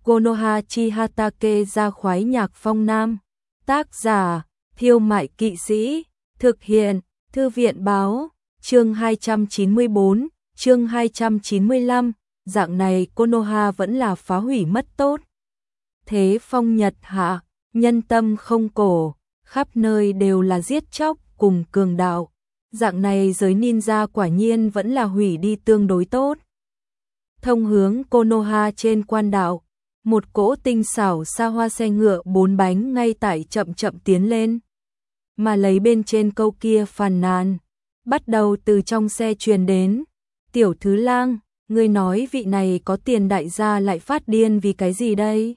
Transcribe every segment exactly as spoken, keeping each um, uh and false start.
Konoha chi Hatake ra khoái nhạc phong nam. Tác giả, Thiêu Mại Kỵ Sĩ. Thực hiện, Thư viện báo. Chương hai trăm chín mươi bốn, chương hai trăm chín mươi lăm. Dạng này Konoha vẫn là phá hủy mất tốt. Thế phong nhật hạ, nhân tâm không cổ, khắp nơi đều là giết chóc cùng cường đạo. Dạng này giới ninja quả nhiên vẫn là hủy đi tương đối tốt. Thông hướng Konoha trên quan đạo, một cỗ tinh xảo xa hoa xe ngựa bốn bánh ngay tại chậm chậm tiến lên. Mà lấy bên trên câu kia phàn nàn, bắt đầu từ trong xe truyền đến. Tiểu thứ lang, ngươi nói vị này có tiền đại gia lại phát điên vì cái gì đây?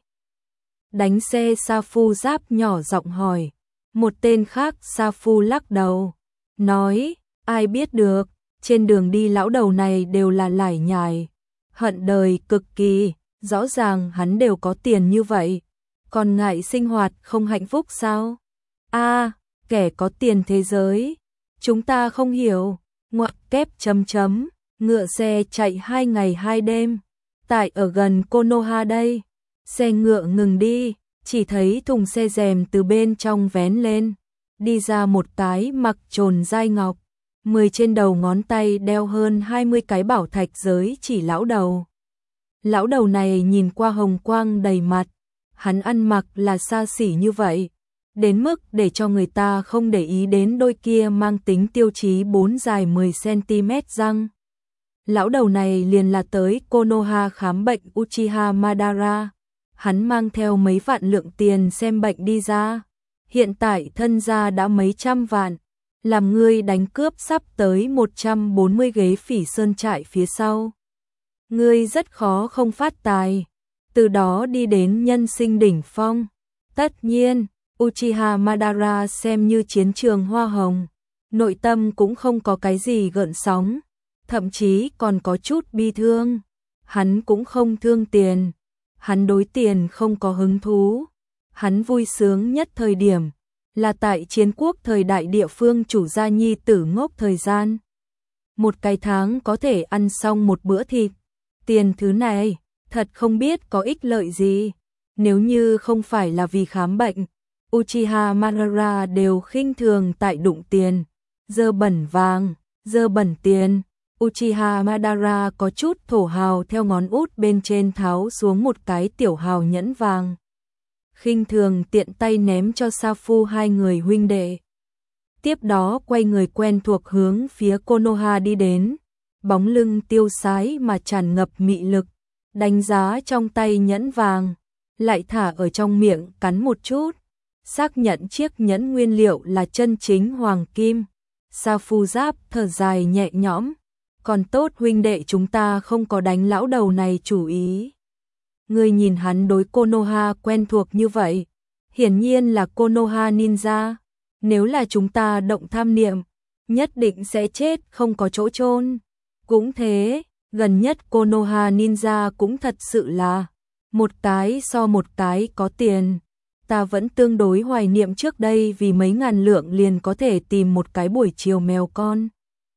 Đánh xe Sa Phu Giáp nhỏ giọng hỏi. Một tên khác Sa Phu lắc đầu, nói, ai biết được, trên đường đi lão đầu này đều là lải nhải, hận đời cực kỳ, rõ ràng hắn đều có tiền như vậy, còn ngại sinh hoạt không hạnh phúc sao? A, kẻ có tiền thế giới, chúng ta không hiểu, ngoặc kép chấm chấm, ngựa xe chạy hai ngày hai đêm, tại ở gần Konoha đây, xe ngựa ngừng đi, chỉ thấy thùng xe rèm từ bên trong vén lên, đi ra một cái mặc trồn dai ngọc, mười trên đầu ngón tay đeo hơn hai mươi cái bảo thạch giới chỉ lão đầu. Lão đầu này nhìn qua hồng quang đầy mặt, hắn ăn mặc là xa xỉ như vậy, đến mức để cho người ta không để ý đến đôi kia mang tính tiêu chí bốn dài mười xăng-ti-mét răng. Lão đầu này liền là tới Konoha khám bệnh Uchiha Madara, hắn mang theo mấy vạn lượng tiền xem bệnh đi ra, hiện tại thân gia đã mấy trăm vạn, làm ngươi đánh cướp sắp tới một trăm bốn mươi ghế phỉ sơn trại phía sau. Ngươi rất khó không phát tài, từ đó đi đến nhân sinh đỉnh phong. Tất nhiên, Uchiha Madara xem như chiến trường hoa hồng, nội tâm cũng không có cái gì gợn sóng, thậm chí còn có chút bi thương. Hắn cũng không thương tiền, hắn đối tiền không có hứng thú, hắn vui sướng nhất thời điểm là tại chiến quốc thời đại địa phương chủ gia nhi tử ngốc thời gian. Một cái tháng có thể ăn xong một bữa thịt, tiền thứ này thật không biết có ích lợi gì. Nếu như không phải là vì khám bệnh, Uchiha Madara đều khinh thường tại đụng tiền, dơ bẩn vàng, dơ bẩn tiền. Uchiha Madara có chút thổ hào theo ngón út bên trên tháo xuống một cái tiểu hào nhẫn vàng, khinh thường tiện tay ném cho Sa Phu hai người huynh đệ. Tiếp đó quay người quen thuộc hướng phía Konoha đi đến, bóng lưng tiêu sái mà tràn ngập mị lực, đánh giá trong tay nhẫn vàng, lại thả ở trong miệng cắn một chút, xác nhận chiếc nhẫn nguyên liệu là chân chính hoàng kim. Sa Phu Giáp thở dài nhẹ nhõm, còn tốt huynh đệ chúng ta không có đánh lão đầu này chủ ý. Ngươi nhìn hắn đối Konoha quen thuộc như vậy, hiển nhiên là Konoha ninja, nếu là chúng ta động tham niệm, nhất định sẽ chết không có chỗ chôn. Cũng thế, gần nhất Konoha ninja cũng thật sự là một cái so một cái có tiền. Ta vẫn tương đối hoài niệm trước đây vì mấy ngàn lượng liền có thể tìm một cái buổi chiều mèo con.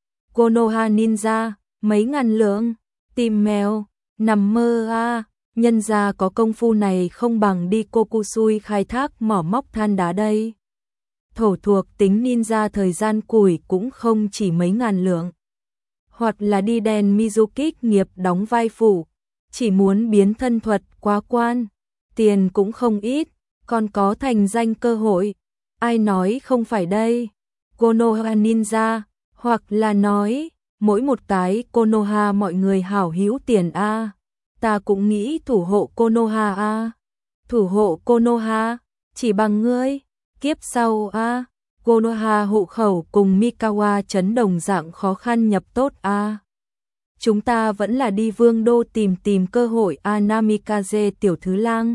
Konoha ninja, mấy ngàn lượng, tìm mèo, nằm mơ a, à, nhân gia có công phu này không bằng đi Kokusui khai thác mỏ móc than đá đây. Thổ thuộc tính ninja thời gian củi cũng không chỉ mấy ngàn lượng. Hoặc là đi đèn Mizuki nghiệp đóng vai phụ, chỉ muốn biến thân thuật quá quan, tiền cũng không ít, còn có thành danh cơ hội. Ai nói không phải đây? Konoha ninja, hoặc là nói, mỗi một cái Konoha mọi người hảo hữu tiền a. Ta cũng nghĩ thủ hộ Konoha a. Thủ hộ Konoha, chỉ bằng ngươi, kiếp sau a. Konoha hộ khẩu cùng Mikawa trấn đồng dạng khó khăn nhập tốt a. Chúng ta vẫn là đi vương đô tìm tìm cơ hội a. Namikaze tiểu thứ lang.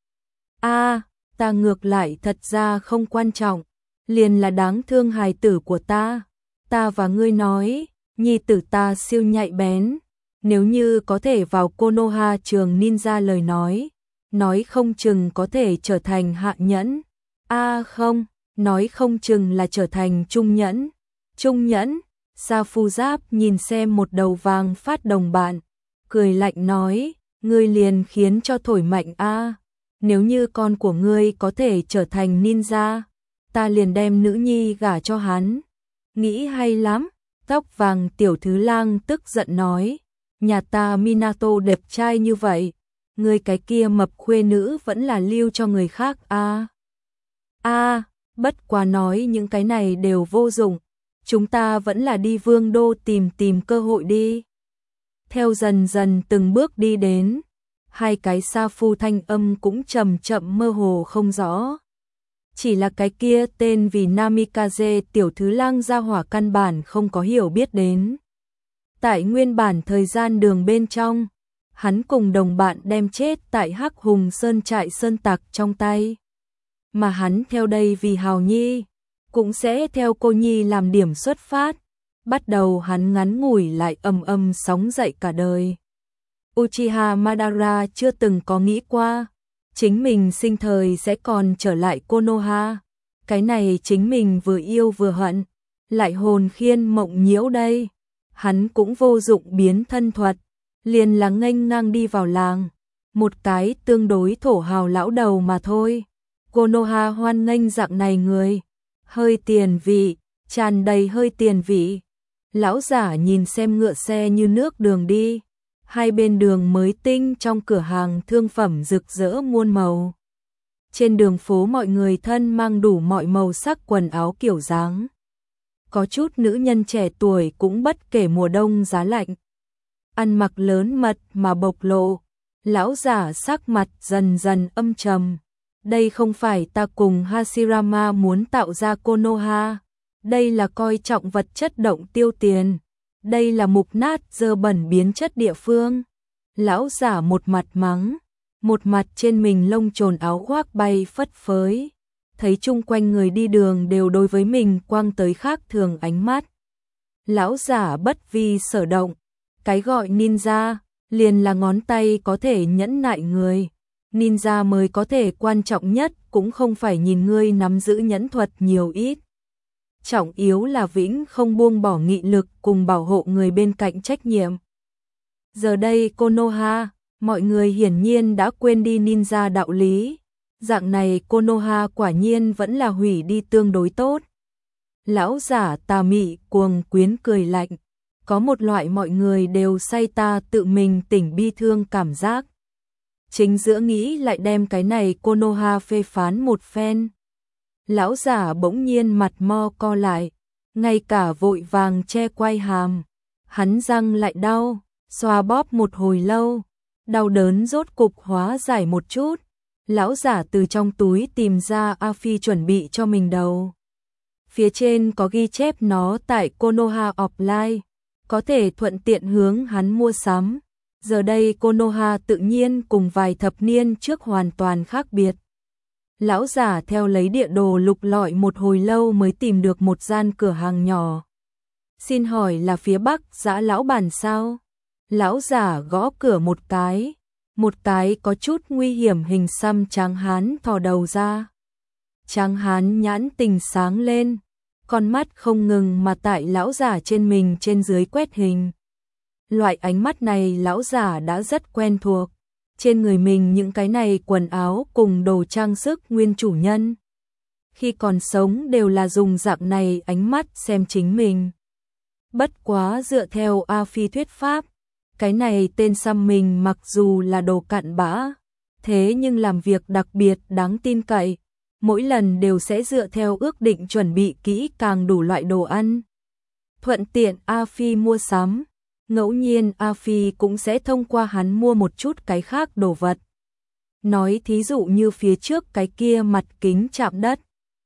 A, ta ngược lại thật ra không quan trọng, liền là đáng thương hài tử của ta. Ta và ngươi nói, nhi tử ta siêu nhạy bén, nếu như có thể vào Konoha trường ninja lời nói, nói không chừng có thể trở thành hạ nhẫn. A không, nói không chừng là trở thành trung nhẫn. Trung nhẫn, Sa Phu Giáp nhìn xem một đầu vàng phát đồng bạn, cười lạnh nói, ngươi liền khiến cho thổi mạnh a. Nếu như con của ngươi có thể trở thành ninja, ta liền đem nữ nhi gả cho hắn. Nghĩ hay lắm, tóc vàng tiểu thứ lang tức giận nói, nhà ta Minato đẹp trai như vậy, ngươi cái kia mập khuê nữ vẫn là lưu cho người khác a. A, bất quá nói những cái này đều vô dụng, chúng ta vẫn là đi Vương đô tìm tìm cơ hội đi. Theo dần dần từng bước đi đến, hai cái sa phu thanh âm cũng chậm chậm mơ hồ không rõ. Chỉ là cái kia tên vì Namikaze tiểu thứ lang gia hỏa căn bản không có hiểu biết đến. Tại nguyên bản thời gian đường bên trong, hắn cùng đồng bạn đem chết tại Hắc Hùng Sơn trại sơn tặc trong tay. Mà hắn theo đây vì Hào Nhi, cũng sẽ theo cô Nhi làm điểm xuất phát. Bắt đầu hắn ngắn ngủi lại âm âm sóng dậy cả đời. Uchiha Madara chưa từng có nghĩ qua, chính mình sinh thời sẽ còn trở lại Konoha. Cái này chính mình vừa yêu vừa hận, lại hồn khiên mộng nhiễu đây. Hắn cũng vô dụng biến thân thuật, liền là nghênh ngang đi vào làng. Một cái tương đối thổ hào lão đầu mà thôi. Konoha hoan nghênh dạng này người, hơi tiền vị, tràn đầy hơi tiền vị. Lão giả nhìn xem ngựa xe như nước đường đi, hai bên đường mới tinh trong cửa hàng thương phẩm rực rỡ muôn màu. Trên đường phố mọi người thân mang đủ mọi màu sắc quần áo kiểu dáng. Có chút nữ nhân trẻ tuổi cũng bất kể mùa đông giá lạnh. Ăn mặc lớn mật mà bộc lộ, lão giả sắc mặt dần dần âm trầm. Đây không phải ta cùng Hashirama muốn tạo ra Konoha, đây là coi trọng vật chất động tiêu tiền, đây là mục nát dơ bẩn biến chất địa phương. Lão giả một mặt mắng, một mặt trên mình lông trồn áo khoác bay phất phới, thấy chung quanh người đi đường đều đối với mình quang tới khác thường ánh mắt. Lão giả bất vi sở động, cái gọi ninja, liền là ngón tay có thể nhẫn nại người. Ninja mới có thể quan trọng nhất cũng không phải nhìn ngươi nắm giữ nhẫn thuật nhiều ít. Trọng yếu là vĩnh không buông bỏ nghị lực cùng bảo hộ người bên cạnh trách nhiệm. Giờ đây Konoha, mọi người hiển nhiên đã quên đi ninja đạo lý. Dạng này Konoha quả nhiên vẫn là hủy đi tương đối tốt. Lão giả tà mị cuồng quyến cười lạnh. Có một loại mọi người đều say ta tự mình tỉnh bi thương cảm giác. Chính giữa nghĩ lại đem cái này Konoha phê phán một phen. Lão giả bỗng nhiên mặt mo co lại, ngay cả vội vàng che quai hàm. Hắn răng lại đau, xoa bóp một hồi lâu, đau đớn rốt cục hóa giải một chút. Lão giả từ trong túi tìm ra A Phi chuẩn bị cho mình đầu. Phía trên có ghi chép nó tại Konoha Offline, có thể thuận tiện hướng hắn mua sắm. Giờ đây Konoha tự nhiên cùng vài thập niên trước hoàn toàn khác biệt. Lão giả theo lấy địa đồ lục lọi một hồi lâu mới tìm được một gian cửa hàng nhỏ. Xin hỏi là phía bắc Dã lão bản sao? Lão giả gõ cửa một cái, một cái có chút nguy hiểm hình xăm tráng hán thò đầu ra. Tráng hán nhãn tình sáng lên, con mắt không ngừng mà tại lão giả trên mình trên dưới quét hình. Loại ánh mắt này lão giả đã rất quen thuộc. Trên người mình những cái này quần áo cùng đồ trang sức nguyên chủ nhân. Khi còn sống đều là dùng dạng này ánh mắt xem chính mình. Bất quá dựa theo A Phi thuyết pháp, cái này tên xăm mình mặc dù là đồ cặn bã, thế nhưng làm việc đặc biệt đáng tin cậy. Mỗi lần đều sẽ dựa theo ước định chuẩn bị kỹ càng đủ loại đồ ăn. Thuận tiện A Phi mua sắm. Ngẫu nhiên A Phi cũng sẽ thông qua hắn mua một chút cái khác đồ vật. Nói thí dụ như phía trước cái kia mặt kính chạm đất.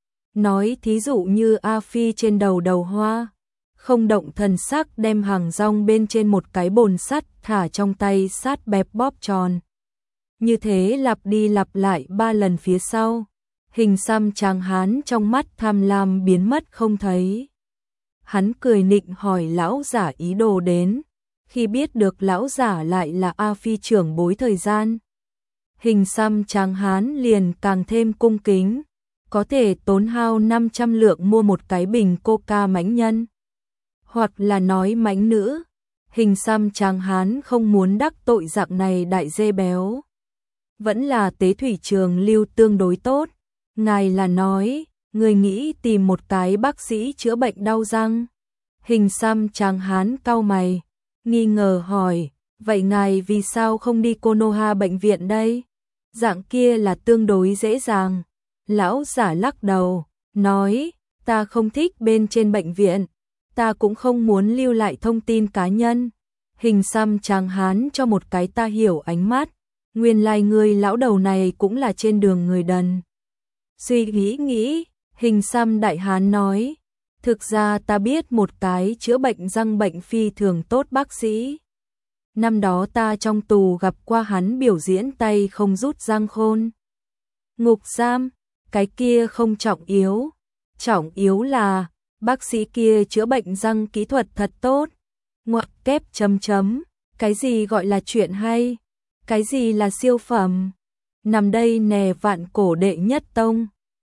Nói thí dụ như A Phi trên đầu đầu hoa. Không động thần sắc đem hàng rong bên trên một cái bồn sắt thả trong tay sát bẹp bóp tròn. Như thế lặp đi lặp lại ba lần phía sau. Hình xăm tráng hán trong mắt tham lam biến mất không thấy. Hắn cười nịnh hỏi lão giả ý đồ đến. Khi biết được lão giả lại là A Phi trưởng bối thời gian, hình xăm tráng hán liền càng thêm cung kính, có thể tốn hao năm trăm lượng mua một cái bình coca mãnh nhân, hoặc là nói mãnh nữ. Hình xăm tráng hán không muốn đắc tội dạng này đại dê béo. Vẫn là tế thủy trường lưu tương đối tốt. Ngài là nói, người nghĩ tìm một cái bác sĩ chữa bệnh đau răng. Hình xăm tráng hán cau mày, nghi ngờ hỏi, vậy ngài vì sao không đi Konoha bệnh viện đây? Dạng kia là tương đối dễ dàng. Lão giả lắc đầu, nói, ta không thích bên trên bệnh viện, ta cũng không muốn lưu lại thông tin cá nhân. Hình xăm tráng hán cho một cái ta hiểu ánh mắt, nguyên lai người lão đầu này cũng là trên đường người đần. Suy nghĩ nghĩ, hình xăm đại hán nói, thực ra ta biết một cái chữa bệnh răng bệnh phi thường tốt bác sĩ. Năm đó ta trong tù gặp qua hắn biểu diễn tay không rút răng khôn. Ngục giam, cái kia không trọng yếu. Trọng yếu là, bác sĩ kia chữa bệnh răng kỹ thuật thật tốt. Ngoặc kép chấm chấm, cái gì gọi là chuyện hay? Cái gì là siêu phẩm? Nằm đây nè vạn cổ đệ nhất tông.